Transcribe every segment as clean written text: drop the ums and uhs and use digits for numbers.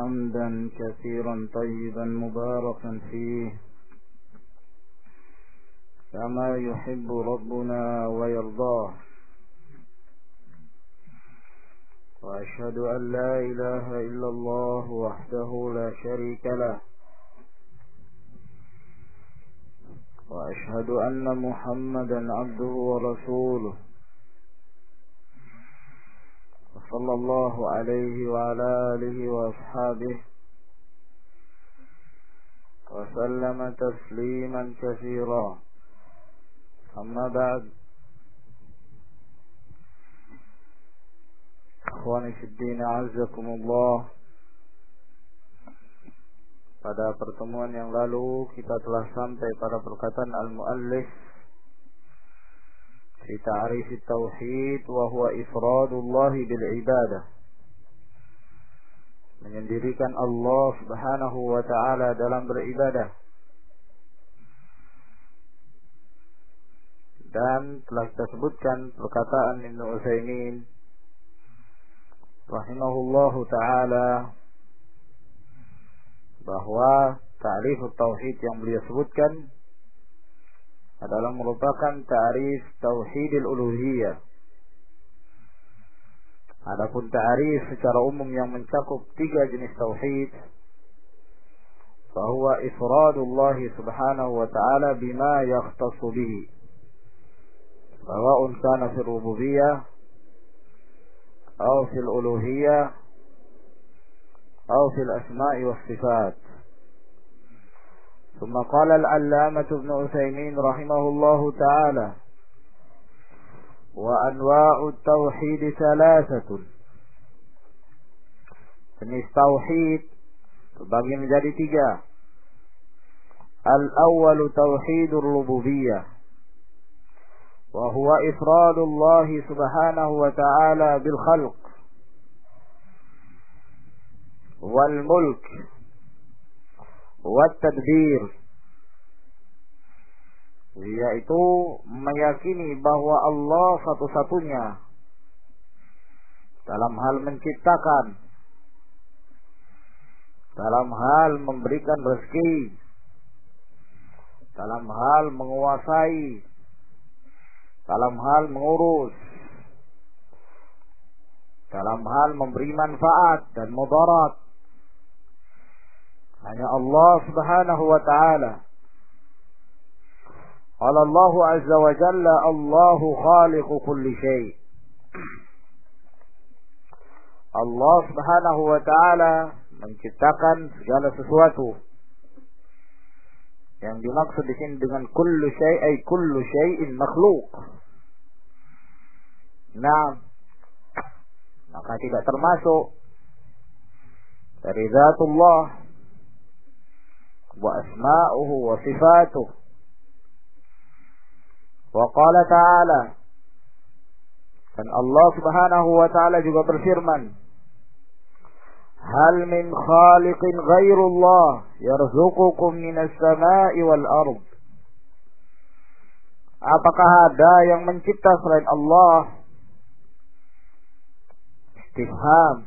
حمدا كثيرا طيبا مباركا فيه كما يحب ربنا ويرضاه. وأشهد أن لا إله إلا الله وحده لا شريك له، وأشهد أن محمدا عبده ورسوله، صلى الله عليه وعلى آله وأصحابه وسلم تسليما كثيرا. أما بعد، Ikhwani fiddin, a'azzakumullah. Pada pertemuan yang lalu kita telah sampai pada perkataan al-muallif fi ta'rif at-tauhid wa huwa ifradullah bil ibadah, menyendirikan Allah Subhanahu wa taala dalam beribadah. Dan telah kita sebutkan perkataan Ibnu Utsaimin rahimahullahu ta'ala bahwa ta'rif tauhid yang beliau sebutkan adalah merupakan ta'rif tauhidil uluhiyah. Adapun ta'rif secara umum yang mencakup 3 jenis tauhid, fahuwa ifradullah subhanahu wa ta'ala bima yakhtassu bihi, sawa'un kana fi rububiyyah أو في الألوهية أو في الأسماء والصفات. ثم قال العلامة ابن عثيمين رحمه الله تعالى: وأنواع التوحيد 3. Jenis tauhid terbagi menjadi 3. Al-awwalu tauhidur rububiyyah, وهو إفراد الله سبحانه وتعالى بالخلق والملك والتدبير, yaitu meyakini bahwa Allah satu-satunya dalam hal menciptakan, dalam hal memberikan rezeki, dalam hal menguasai, dalam hal mengurus, dalam hal memberi manfaat dan mudarat. Hanya Allah Subhanahu wa ta'ala. Qala Allah azza wa jalla: Allahu khaliqu kulli syai'. Allah Subhanahu wa ta'ala menciptakan segala sesuatu. Yang dimaksud di sini dengan kullu syai' ay kullu syai'in makhluq. Nah, maka tidak termasuk dari zatullah wa asma'uhu wa sifatuh. Wa qala ta'ala, dan Allah Subhanahu wa ta'ala juga berfirman: hal min khaliqin ghairullah yarzuqukum minas sama'i wal ard. Apakah ada yang mencipta selain Allah? Istifham.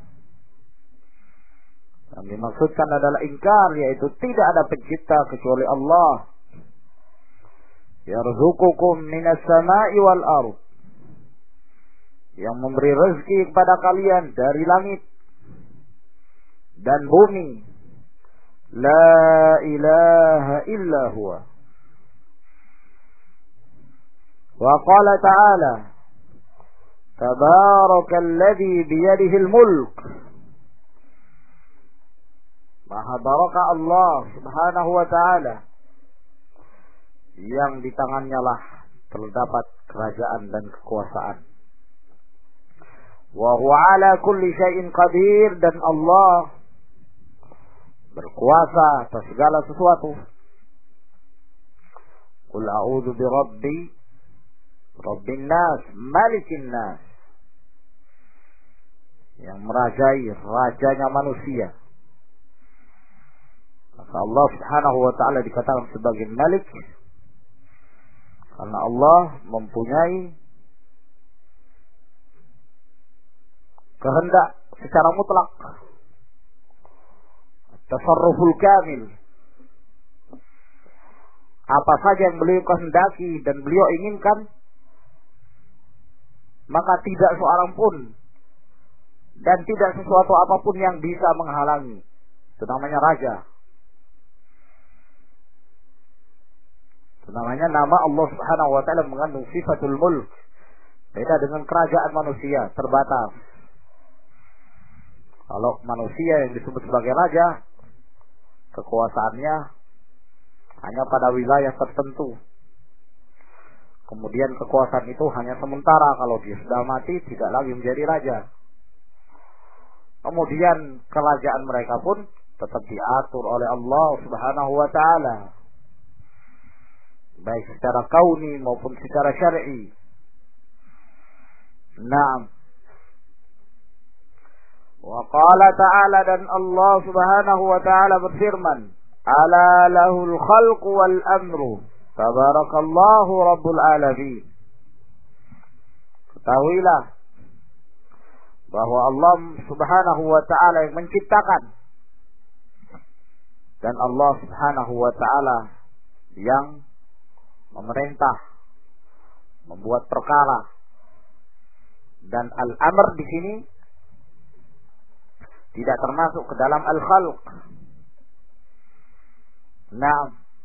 Yang dimaksudkan adalah ingkar, yaitu tidak ada pencipta kecuali Allah. Yarzuqukum minas sama'i wal ard, yang memberi rezeki kepada kalian dari langit dan bumi. La ilaha illa huwa. Wa qala ta'ala: tabarakalladzi biyadihil mulk. Maha baraka Allah Subhanahu wa ta'ala yang di tangannya lah terdapat kerajaan dan kekuasaan. Wa huwa ala kulli syai'in qadir, dan Allah berkuasa atas segala sesuatu. Qul a'udzu bi rabbin nas, malikin nas, yang merajai, rajanya manusia. Maka Allah Subhanahu wa ta'ala dikatakan sebagai Malik karena Allah mempunyai kehendak secara mutlak. tasarruful kamil. Apa saja yang beliau kehendaki dan beliau inginkan, maka tidak seorang pun dan tidak sesuatu apapun yang bisa menghalangi. Itu namanya raja. Itu namanya nama Allah Subhanahu wa taala mengandung sifatul mulk. Beda dengan kerajaan manusia, terbatas. Kalau manusia yang disebut sebagai raja, kekuasaannya hanya pada wilayah tertentu. Kemudian kekuasaan itu hanya sementara, kalau dia sudah mati tidak lagi menjadi raja. Kemudian kerajaan mereka pun tetap diatur oleh Allah Subhanahu wa taala, baik secara kauni maupun secara syar'i. Naam. Wa qala ta'ala, dan Allah Subhanahu wa taala berfirman, ala lahul khalqu wal amru tabarakallahu rabbul alamin. Ketahuilah bahwa Allah Subhanahu wa taala yang menciptakan, dan Allah Subhanahu wa taala yang memerintah, membuat perkara. Dan al-amr di sini tidak termasuk ke dalam al-khalq. Nah,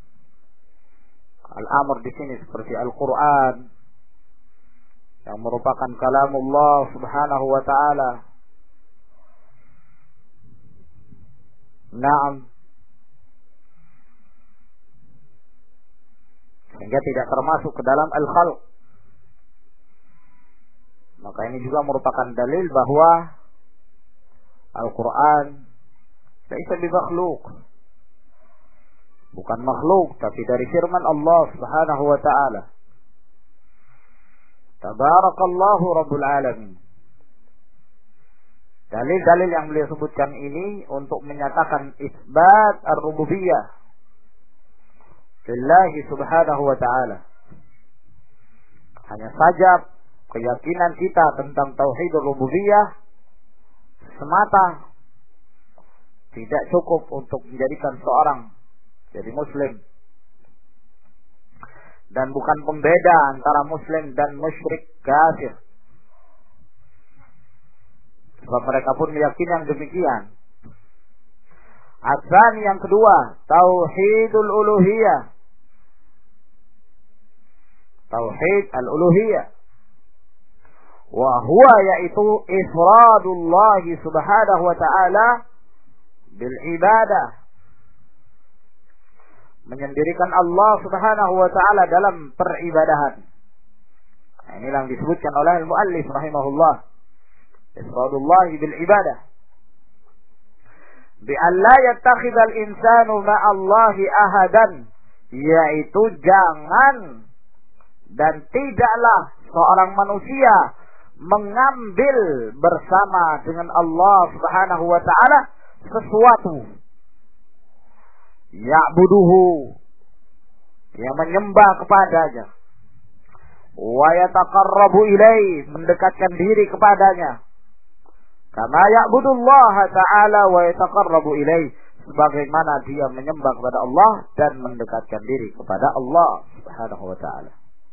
al-amr di sini seperti Al-Quran yang merupakan kalamullah Subhanahu wa taala. Naam. Sehingga tidak termasuk ke dalam al-khalq. Maka ini juga merupakan dalil bahwa Al-Quran laisa bimakhluk, bukan makhluk, tapi dari firman Allah Subhanahu wa ta'ala. Tabarakallahu rabbul alamin. Dalil-dalil yang beliau sebutkan ini untuk menyatakan isbat ar-rububiyah lillahi subhanahu wa ta'ala. Hanya saja keyakinan kita tentang tauhid rububiyah semata tidak cukup untuk menjadikan seorang jadi muslim, dan bukan pembeda antara muslim dan musyrik kafir. Sebab mereka pun meyakini yang demikian. Asani, yang kedua, tauhidul uluhiyah. Tauhid al-uluhiyah. Wa huwa, yaitu ifradullah subhanahu wa ta'ala bil ibadah. Menyendirikan Allah Subhanahu wa ta'ala dalam peribadahan. Nah, ini yang disebutkan oleh al-muallif rahimahullah. Ifradullah bil ibadah. Bi an la yattakhidhal insanu ma'allahi ahadan, yaitu jangan dan tidaklah seorang manusia mengambil bersama dengan Allah Subhanahu wa ta'ala sesuatu. Ya'buduhu, yang menyembah kepadanya. Wa yataqarrabu ilaih, mendekatkan diri kepadanya. Kama ya'budullaha ta'ala wa yataqarrabu ilaih, sebagaimana dia menyembah kepada Allah dan mendekatkan diri kepada Allah Subhanahu wa ta'ala.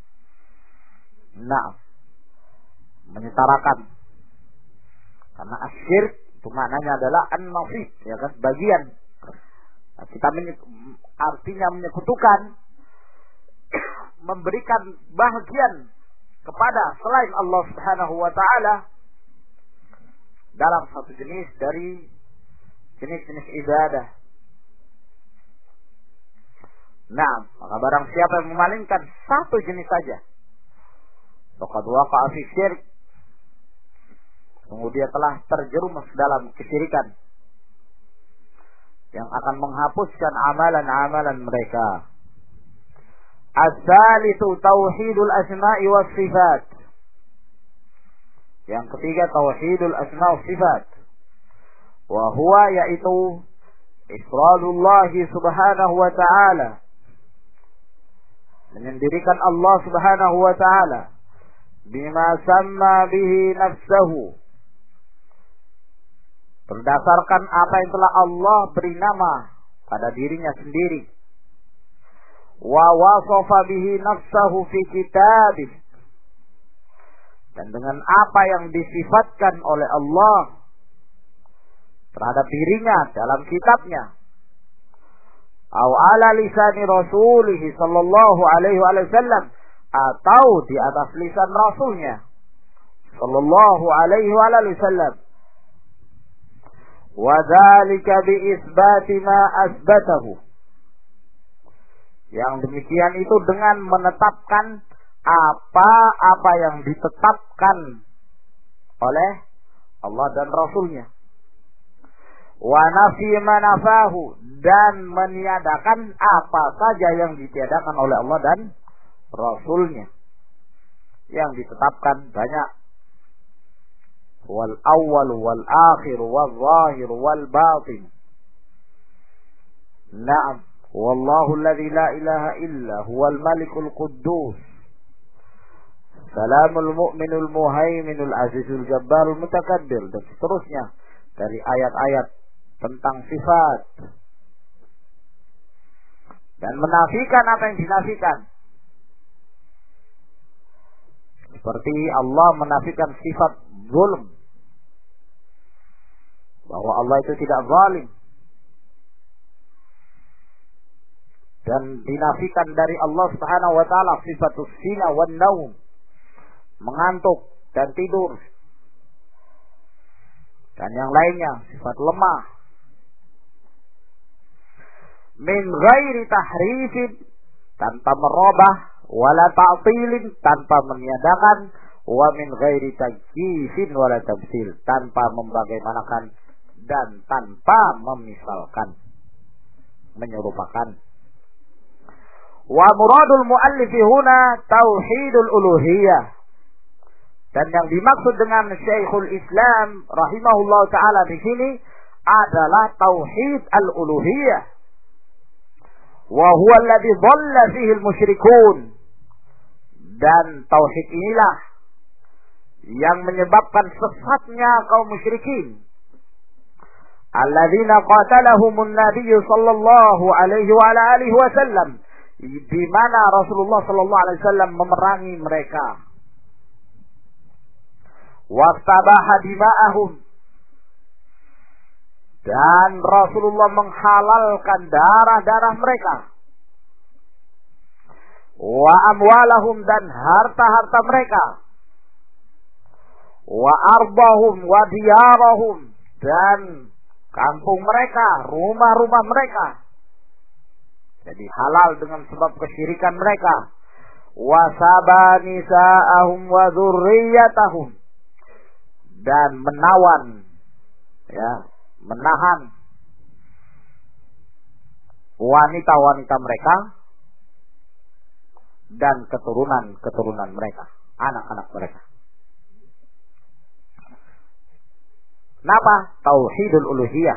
Nah, menyetarakan. Karena asyirk itu maknanya adalah an-nasib, ya kan, bagian. Nah, kita artinya menyekutukan, memberikan bahagian kepada selain Allah Subhanahu wa ta'ala dalam satu jenis dari jenis-jenis ibadah. Nah, maka barang siapa yang memalingkan satu jenis saja, faqad waqa'a fi syirk, kemudian telah terjerumus dalam kesyirikan yang akan menghapuskan amalan-amalan mereka. As-salisu tauhidul asma'i was sifat. Yang ketiga, tauhidul asma' was sifat. Wa huwa, yaitu ifradullah subhanahu wa ta'ala, menyendirikan Allah Subhanahu wa ta'ala bima samma bihi nafsahu, berdasarkan apa yang telah Allah beri nama pada dirinya sendiri. Wa wasafa bihi nafsahu fi kitabih, dan dengan apa yang disifatkan oleh Allah terhadap dirinya dalam kitabnya. Au ala lisani rasulih sallallahu alaihi wasallam, atau di atas lisan rasulnya sallallahu alaihi wasallam. Wa dzalika bi isbati ma asbatahu, yang demikian itu dengan menetapkan apa-apa yang ditetapkan oleh Allah dan Rasulnya. Wa nafi ma nafahu, dan meniadakan apa saja yang ditiadakan oleh Allah dan Rasulnya. Yang ditetapkan banyak. Wal awwal wal akhir wal zahir wal batin. Naam, wallahu alladhi la ilaha illa huwal malikul quddus, salamul mu'minul muhaiminul azizul jabbarul mutakabbir, dan seterusnya dari ayat-ayat tentang sifat, dan menafikan apa yang dinafikan. Seperti Allah menafikan sifat zulm, bahwa Allah itu tidak zalim, dan dinafikan dari Allah Subhanahu wa taala sifatus sina wan naum, mengantuk dan tidur, dan yang lainnya sifat lemah. Min ghairi tahrifin, tanpa merubah, wala ta'tilin, tanpa meniadakan, wa min ghairi tajkifin wala tamsil, tanpa membagaimanakan dan tanpa memisalkan, menyerupakan. Wa muradul muallifi huna tauhidul uluhiyah, dan yang dimaksud dengan Syekhul Islam rahimahullah taala di sini adalah tauhid al-uluhiyah. Wa huwa alladhi dhalla fihi al-musyrikun, dan tauhid inilah yang menyebabkan sesatnya kaum musyrikin. Alladzina qatalahumun nabiyyu sallallahu alaihi wa ala alihi wasallam, di mana Rasulullah sallallahu alaihi wasallam memerangi mereka. Wastabaha dima'ahum, dan Rasulullah menghalalkan darah-darah mereka. Wa amwalahum, dan harta-harta mereka. Wa ardahum wa diyarahum, dan kampung mereka, rumah-rumah mereka. Jadi halal dengan sebab kesyirikan mereka. Wa sabanisa'ahum wa dzurriyyatahum, dan menawan, ya, menahan wanita-wanita mereka dan keturunan-keturunan mereka, anak-anak mereka. Kenapa? Tauhidul uluhiyah.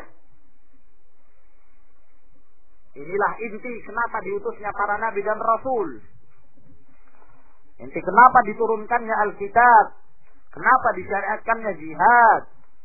Inilah inti kenapa diutusnya para nabi dan rasul. Inti kenapa diturunkannya Alkitab. Kenapa disyariatkannya jihad.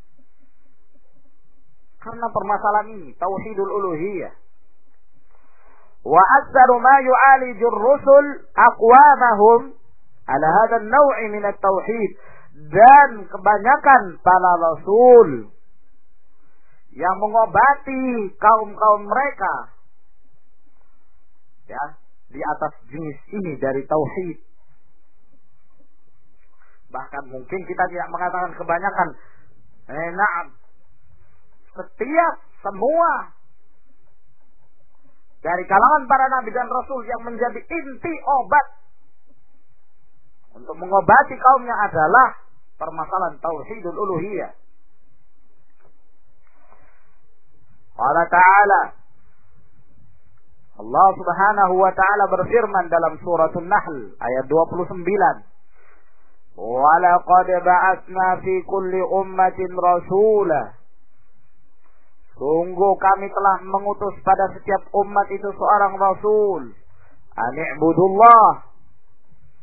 Karena permasalahan ini, tauhidul uluhiyah. Wa aktsaru ma yu'alijur rusul aqwamahum ala hadha an-naw' min at-tauhid, dan kebanyakan para rasul yang mengobati kaum-kaum mereka, ya, di atas jenis ini dari tauhid. Bahkan mungkin kita tidak mengatakan kebanyakan. Na'am. Setiap semua dari kalangan para nabi dan rasul yang menjadi inti obat untuk mengobati kaumnya adalah permasalahan tauhidul uluhiyah. Allah Ta'ala, Allah Subhanahu wa Ta'ala berfirman dalam suratul Nahl ayat 29. وَلَقَدْ بَعَثْنَا فِي كُلِّ أُمَّةٍ رَسُولًا, sungguh kami telah mengutus pada setiap umat itu seorang rasul, ani'budullah,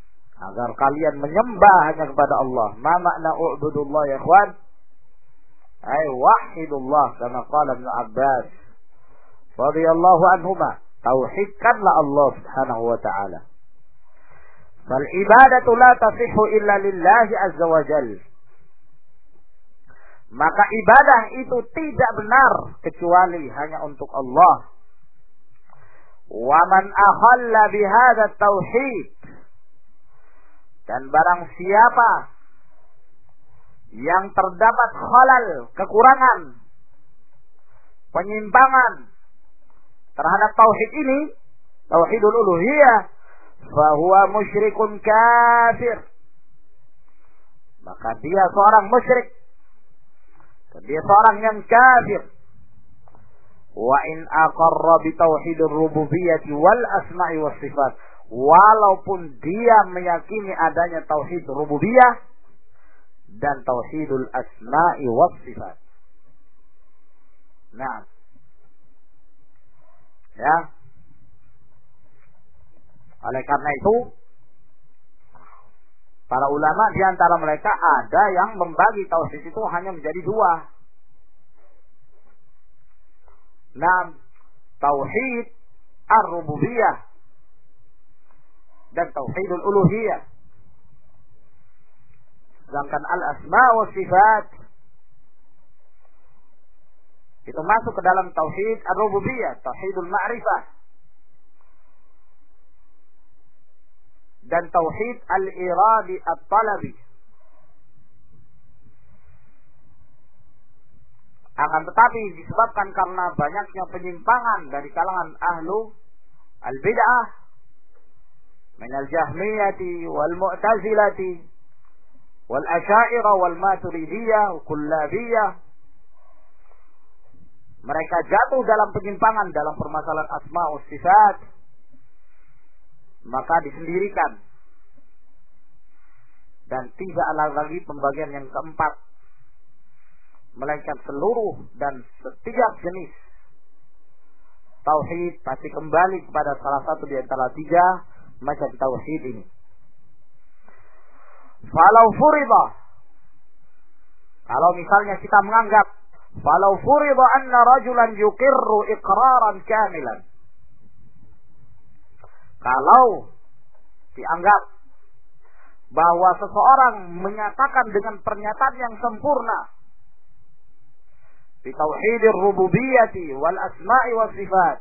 agar kalian menyembah hanya kepada Allah. Ma makna u'budullah ya ikhwan? ay wahidullah kama qala Ibnu Abbas radhiyallahu anhuma, tauhidkanlah Allah Subhanahu wa taala. Fal ibadatu la tasihhu illa lillahi azza wa jalla. Maka ibadah itu tidak benar kecuali hanya untuk Allah. Wa man akhalla bihadza tauhid, dan barang siapa yang terdapat khalal, kekurangan, penyimpangan terhadap tauhid ini, tauhidul uluhiyah, fahuwa musyrikun kafir, maka dia seorang musyrik, dia seorang yang kafir. Wa in aqarra bi tauhidur rububiyyati wal asma'i was sifat, walaupun dia meyakini adanya tauhid rububiyah dan tauhidul asma'i was sifat. Nah, ya, oleh karena itu para ulama di antara mereka ada yang membagi tauhid itu hanya menjadi dua. Nah, tauhid ar-rububiyah dan tauhidul uluhiyah. Sedangkan al-asma wa sifat itu masuk ke dalam tauhid ar-rububiyah, tauhidul ma'rifah, dan tauhid al-iradi at-talabi. Akan tetapi disebabkan karena banyaknya penyimpangan dari kalangan ahlu al-bid'ah minal jahmiyati wal mu'tazilati wal asy'ariyah wal maturidiyah wal kullabiyah, mereka jatuh dalam penyimpangan dalam permasalahan asma wa sifat, maka disendirikan dan tidak ada lagi pembagian yang keempat, melainkan seluruh dan setiap jenis tauhid pasti kembali kepada salah satu di antara tiga macam tauhid ini. Falau furida, kalau misalnya kita menganggap falau furida anna rajulan yuqirru iqraran kamilan, kalau dianggap bahwa seseorang menyatakan dengan pernyataan yang sempurna di tauhidir rububiyyati wal asma'i was sifat,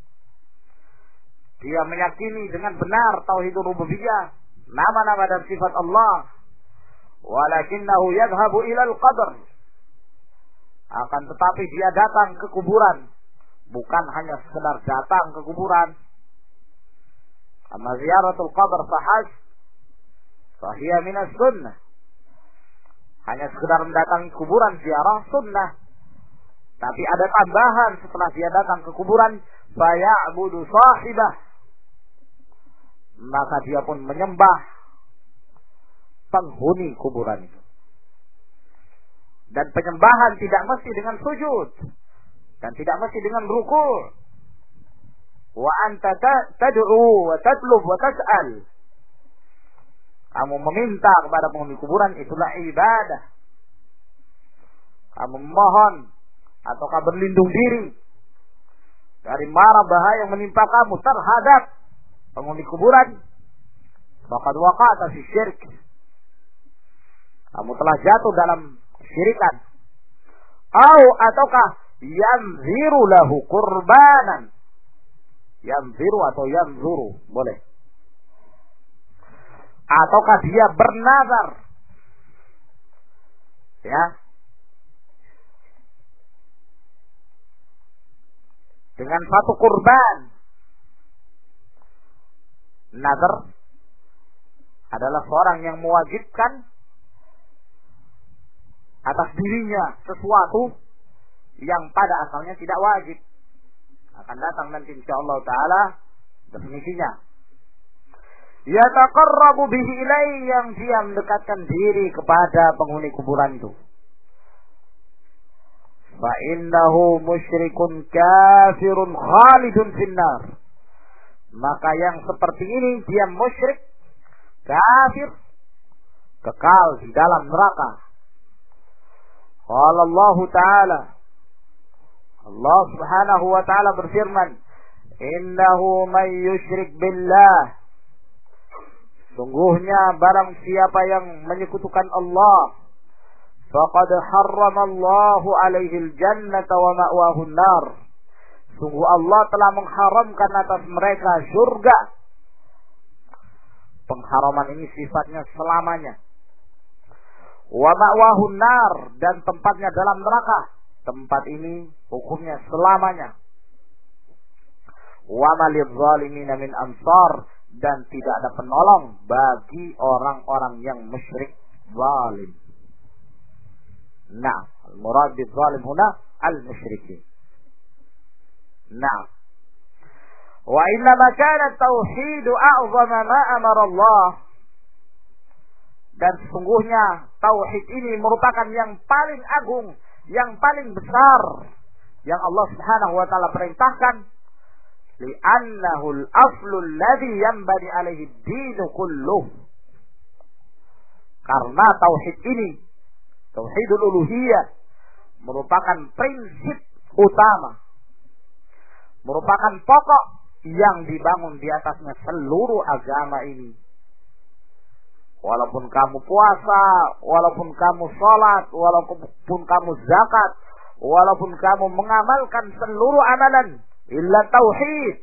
dia meyakini dengan benar tauhidur rububiyah, nama-nama dan sifat Allah, walakinnahu yadhhabu ilal qabr, akan tetapi dia datang ke kuburan, bukan hanya sekedar datang ke kuburan, amma ziyaratul qabr fahas fahiya minas sunnah, hanya sekedar mendatangi kuburan ziarah sunnah. Tapi ada tambahan setelah dia datang ke kuburan, faya'budu sahibah, maka dia pun menyembah penghuni kuburan itu. Dan penyembahan tidak mesti dengan sujud dan tidak mesti dengan ruku'. Wa anta tad'u wa tatlub wa tas'al, kamu meminta kepada penghuni kuburan, itulah ibadah. Kamu memohon ataukah berlindung diri dari mara bahaya yang menimpa kamu terhadap penghuni kuburan, faqad waqa'ta fi syirk, kamu telah jatuh dalam syirikan. Ataukah yanziru lahu qurbanan, yanziru atau yanzuru boleh, ataukah dia bernazar, ya, dengan satu kurban. Nazar adalah seorang yang mewajibkan atas dirinya sesuatu yang pada asalnya tidak wajib. Akan datang nanti insyaallah taala definisinya. Yataqarrabu bihi ilaihi, yang dia mendekatkan diri kepada penghuni kuburan itu. Fa innahu musyrikun kafirun khalidun finnar, maka yang seperti ini dia musyrik kafir, kekal di dalam neraka. Qala Allah Ta'ala, Allah Subhanahu wa Ta'ala berfirman, innahu man yusyrik billah, sungguhnya barang siapa yang menyekutukan Allah, faqad harramallahu alaihi al-jannata wa ma'wahu an-nar, sungguh Allah telah mengharamkan atas mereka surga. Pengharaman ini sifatnya selamanya. Wa ma'wahu an-nar, dan tempatnya dalam neraka. Tempat ini hukumnya selamanya. Wa malil zalimina min ansar, dan tidak ada penolong bagi orang-orang yang musyrik zalim. Nah, al-murad bil zalim huna al-musyrikin. Nah, wa inna ma kana at-tauhid a'zama ma amara Allah, dan sesungguhnya tauhid ini merupakan yang paling agung, yang paling besar yang Allah Subhanahu wa taala perintahkan, li'annahu al-aslu alladhi yanbani alaihi ad-din kulluh, karena tauhid ini, tauhidul uluhiyah, merupakan prinsip utama, merupakan pokok yang dibangun di atasnya seluruh agama ini. Walaupun kamu puasa, walaupun kamu sholat, walaupun kamu zakat, walaupun kamu mengamalkan seluruh amalan illa tauhid,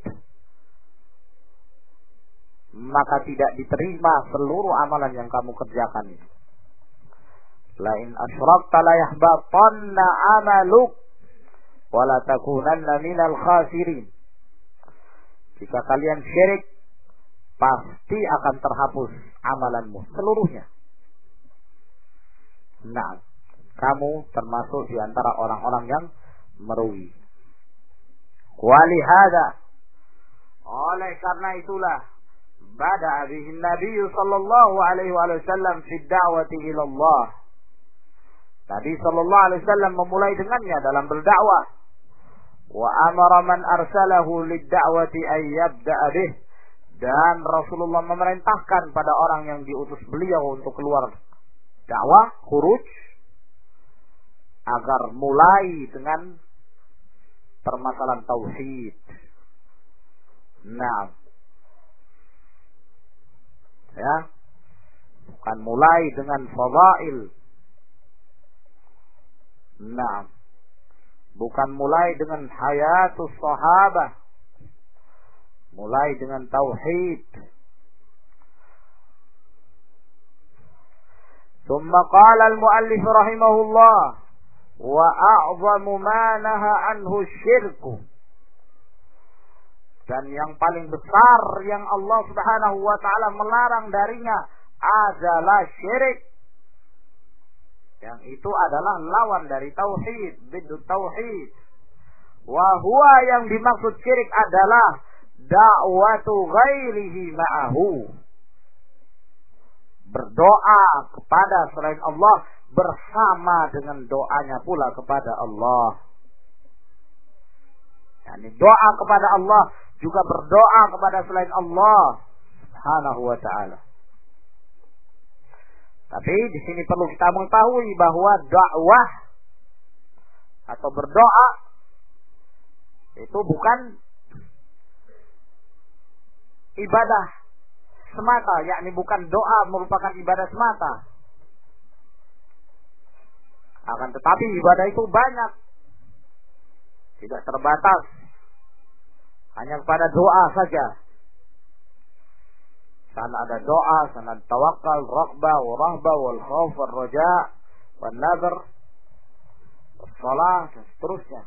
maka tidak diterima seluruh amalan yang kamu kerjakan. La in asyrakta la yahbatanna amaluk wa la takunanna minal khasirin. Jika kalian syirik, pasti akan terhapus amalanmu seluruhnya. Nah, kamu termasuk di antara orang-orang yang merugi. Walihada, oleh karena itulah, bada'a bihi Nabi sallallahu alaihi wasallam fi da'wati ila Allah. Nabi sallallahu alaihi wasallam memulai dengannya dalam berdakwah. Wa amara man arsalahu lid-da'wati ay yabda'a bih, dan Rasulullah memerintahkan pada orang yang diutus beliau untuk keluar dakwah, khuruj, agar mulai dengan permasalahan tauhid. Nah, ya, bukan mulai dengan fadail. Nah, bukan mulai dengan hayatus sahabah, mulai dengan tauhid. ثم قال المؤلف رحمه الله وأعظم ما نهى عنه الشرك, dan yang paling besar yang Allah Subhanahu wa taala melarang darinya adalah syirik, yang itu adalah lawan dari tauhid, biddu tauhid. Wa huwa, yang dimaksud syirik adalah da'watu ghairihi ma'ahu, berdoa kepada selain Allah bersama dengan doanya pula kepada Allah. Yani doa kepada Allah juga berdoa kepada selain Allah Subhanahu wa ta'ala. Tapi di sini perlu kita mengetahui bahwa dakwah atau berdoa itu bukan ibadah semata, yakni bukan doa merupakan ibadah semata. Akan tetapi ibadah itu banyak, tidak terbatas hanya kepada doa saja. Sana ada doa, sana tawakal, raghbah, rahbah, wal khauf, wal raja, wal nadhr, salat, dan seterusnya.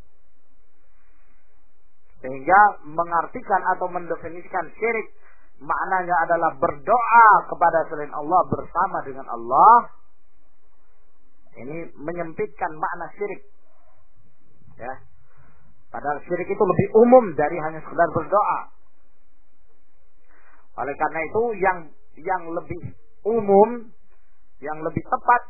Sehingga mengartikan atau mendefinisikan syirik, maknanya adalah berdoa kepada selain Allah bersama dengan Allah. Ini menyempitkan makna syirik. Ya. Padahal syirik itu lebih umum dari hanya sekedar berdoa. Oleh karena itu yang lebih umum, yang lebih tepat,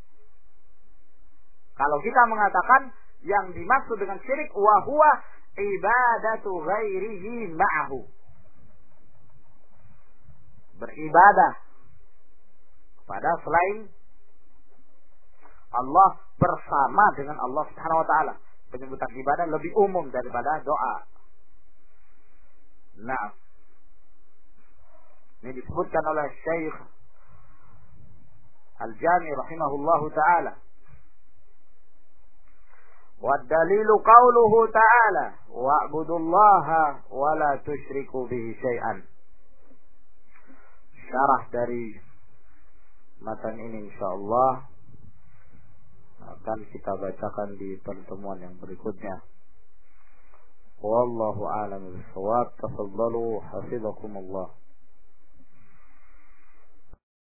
kalau kita mengatakan yang dimaksud dengan syirik wa huwa ibadatu ghairihi ma'ahu, beribadah kepada selain Allah bersama dengan Allah Subhanahu wa taala. Penyebutan ibadah lebih umum daripada doa. Nah, ini disebutkan oleh Syekh Al-Jami rahimahullahu taala. Wa dalilu qauluhu ta'ala wa'budullaha wa la tusyriku bihi syai'an. Syarah dari matan ini insyaallah akan kita bacakan di pertemuan yang berikutnya. Wallahu a'lam bishawab. Tafadhalu hafizakumullah.